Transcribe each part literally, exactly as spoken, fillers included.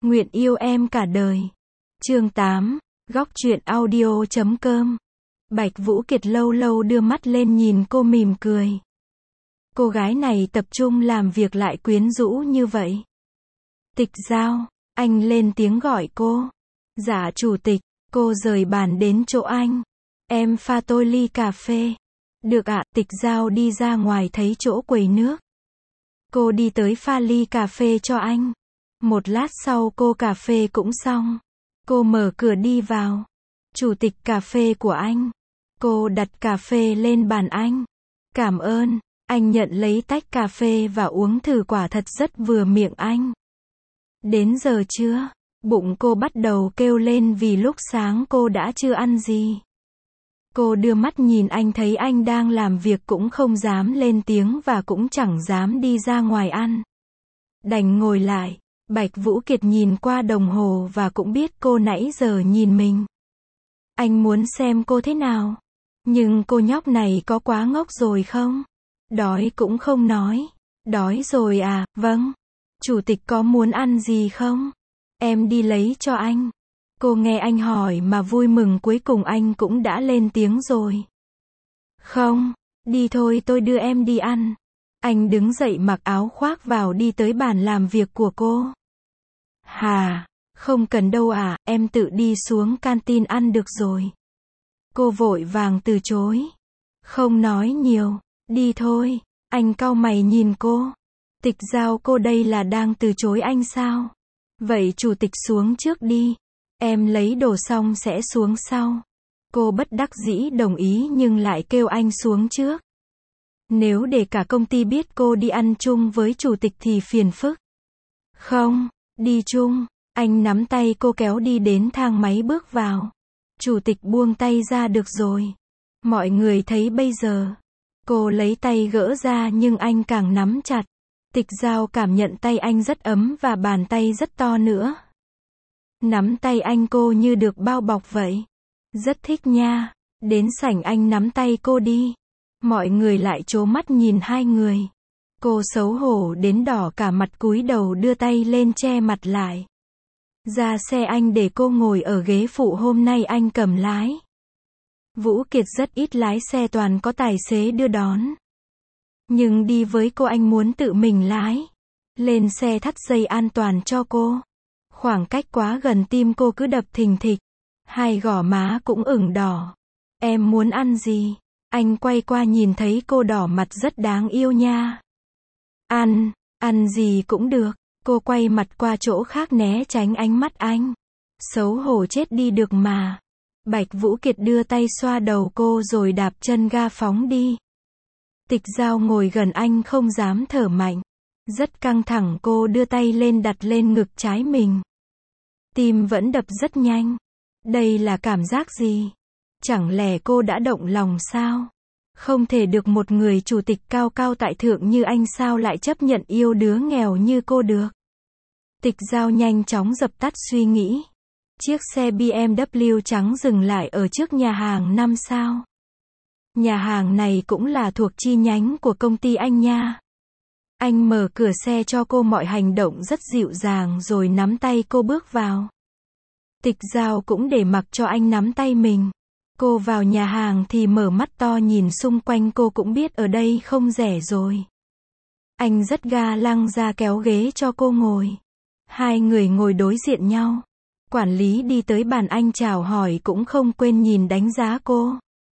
Nguyện yêu em cả đời. Chương tám, góc truyện audio chấm com. Bạch Vũ Kiệt lâu lâu đưa mắt lên nhìn cô mỉm cười. Cô gái này tập trung làm việc lại quyến rũ như vậy. Tịch Giao, anh lên tiếng gọi cô. Dạ chủ tịch, cô rời bàn đến chỗ anh. Em pha tôi ly cà phê. Được ạ, Tịch Giao đi ra ngoài thấy chỗ quầy nước. Cô đi tới pha ly cà phê cho anh. Một lát sau cô cà phê cũng xong. Cô mở cửa đi vào. Chủ tịch cà phê của anh. Cô đặt cà phê lên bàn anh. Cảm ơn. Anh nhận lấy tách cà phê và uống thử, quả thật rất vừa miệng anh. Đến giờ trưa, bụng cô bắt đầu kêu lên vì lúc sáng cô đã chưa ăn gì. Cô đưa mắt nhìn anh, thấy anh đang làm việc cũng không dám lên tiếng và cũng chẳng dám đi ra ngoài ăn. Đành ngồi lại. Bạch Vũ Kiệt nhìn qua đồng hồ và cũng biết cô nãy giờ nhìn mình. Anh muốn xem cô thế nào. Nhưng cô nhóc này có quá ngốc rồi không? Đói cũng không nói. Đói rồi à, vâng. Chủ tịch có muốn ăn gì không? Em đi lấy cho anh. Cô nghe anh hỏi mà vui mừng, cuối cùng anh cũng đã lên tiếng rồi. Không, đi thôi, tôi đưa em đi ăn. Anh đứng dậy mặc áo khoác vào đi tới bàn làm việc của cô. Hà, không cần đâu à, em tự đi xuống canteen ăn được rồi. Cô vội vàng từ chối. Không nói nhiều, đi thôi. Anh cau mày nhìn cô. Tịch Giao, cô đây là đang từ chối anh sao? Vậy chủ tịch xuống trước đi. Em lấy đồ xong sẽ xuống sau. Cô bất đắc dĩ đồng ý nhưng lại kêu anh xuống trước. Nếu để cả công ty biết cô đi ăn chung với chủ tịch thì phiền phức. Không, đi chung. Anh nắm tay cô kéo đi đến thang máy bước vào. Chủ tịch buông tay ra. Được rồi. Mọi người thấy bây giờ. Cô lấy tay gỡ ra nhưng anh càng nắm chặt. Tịch Giao cảm nhận tay anh rất ấm và bàn tay rất to nữa. Nắm tay anh cô như được bao bọc vậy. Rất thích nha. Đến sảnh anh nắm tay cô đi. Mọi người lại trố mắt nhìn hai người. Cô xấu hổ đến đỏ cả mặt, cúi đầu đưa tay lên che mặt lại. Ra xe anh để cô ngồi ở ghế phụ, hôm nay anh cầm lái. Vũ Kiệt rất ít lái xe, toàn có tài xế đưa đón. Nhưng đi với cô anh muốn tự mình lái. Lên xe thắt dây an toàn cho cô. Khoảng cách quá gần tim cô cứ đập thình thịch. Hai gò má cũng ửng đỏ. Em muốn ăn gì? Anh quay qua nhìn thấy cô đỏ mặt, rất đáng yêu nha. Ăn, ăn gì cũng được. Cô quay mặt qua chỗ khác né tránh ánh mắt anh. Xấu hổ chết đi được mà. Bạch Vũ Kiệt đưa tay xoa đầu cô rồi đạp chân ga phóng đi. Tịch Giao ngồi gần anh không dám thở mạnh. Rất căng thẳng, cô đưa tay lên đặt lên ngực trái mình. Tim vẫn đập rất nhanh. Đây là cảm giác gì? Chẳng lẽ cô đã động lòng sao? Không thể được, một người chủ tịch cao cao tại thượng như anh sao lại chấp nhận yêu đứa nghèo như cô được? Tịch Giao nhanh chóng dập tắt suy nghĩ. Chiếc xe bê em vê trắng dừng lại ở trước nhà hàng năm sao. Nhà hàng này cũng là thuộc chi nhánh của công ty anh nha. Anh mở cửa xe cho cô, mọi hành động rất dịu dàng rồi nắm tay cô bước vào. Tịch Giao cũng để mặc cho anh nắm tay mình. Cô vào nhà hàng thì mở mắt to nhìn xung quanh, cô cũng biết ở đây không rẻ rồi. Anh rất ga lăng ra kéo ghế cho cô ngồi. Hai người ngồi đối diện nhau. Quản lý đi tới bàn anh chào hỏi cũng không quên nhìn đánh giá cô.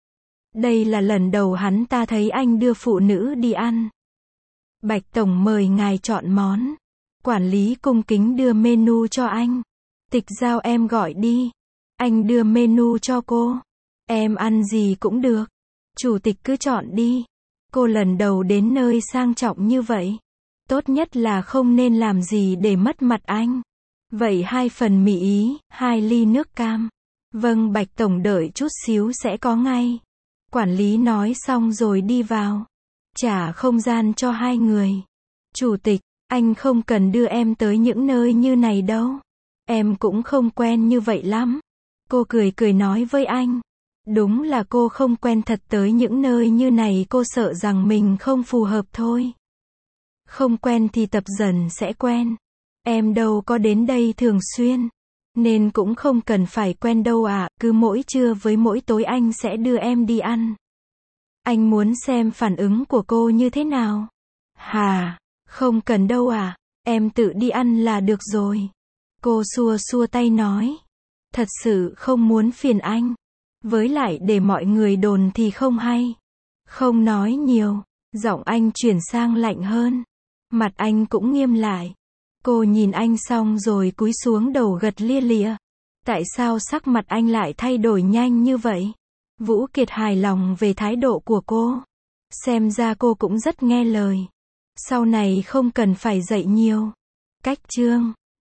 Đây là lần đầu hắn ta thấy anh đưa phụ nữ đi ăn. Bạch tổng mời ngài chọn món. Quản lý cung kính đưa menu cho anh. Tịch Giao, em gọi đi. Anh đưa menu cho cô. Em ăn gì cũng được. Chủ tịch cứ chọn đi. Cô lần đầu đến nơi sang trọng như vậy. Tốt nhất là không nên làm gì để mất mặt anh. Vậy hai phần mì Ý, hai ly nước cam. Vâng Bạch tổng, đợi chút xíu sẽ có ngay. Quản lý nói xong rồi đi vào. Trả không gian cho hai người. Chủ tịch, anh không cần đưa em tới những nơi như này đâu. Em cũng không quen như vậy lắm. Cô cười cười nói với anh. Đúng là cô không quen thật, tới những nơi như này cô sợ rằng mình không phù hợp thôi. Không quen thì tập dần sẽ quen. Em đâu có đến đây thường xuyên. Nên cũng không cần phải quen đâu ạ, cứ mỗi trưa với mỗi tối anh sẽ đưa em đi ăn. Anh muốn xem phản ứng của cô như thế nào. Hà, không cần đâu ạ, em tự đi ăn là được rồi. Cô xua xua tay nói. Thật sự không muốn phiền anh. Với lại để mọi người đồn thì không hay. Không nói nhiều, giọng anh chuyển sang lạnh hơn. Mặt anh cũng nghiêm lại. Cô nhìn anh xong rồi cúi xuống đầu gật lia lịa. Tại sao sắc mặt anh lại thay đổi nhanh như vậy? Vũ Kiệt hài lòng về thái độ của cô. Xem ra cô cũng rất nghe lời. Sau này không cần phải dạy nhiều. Cách chương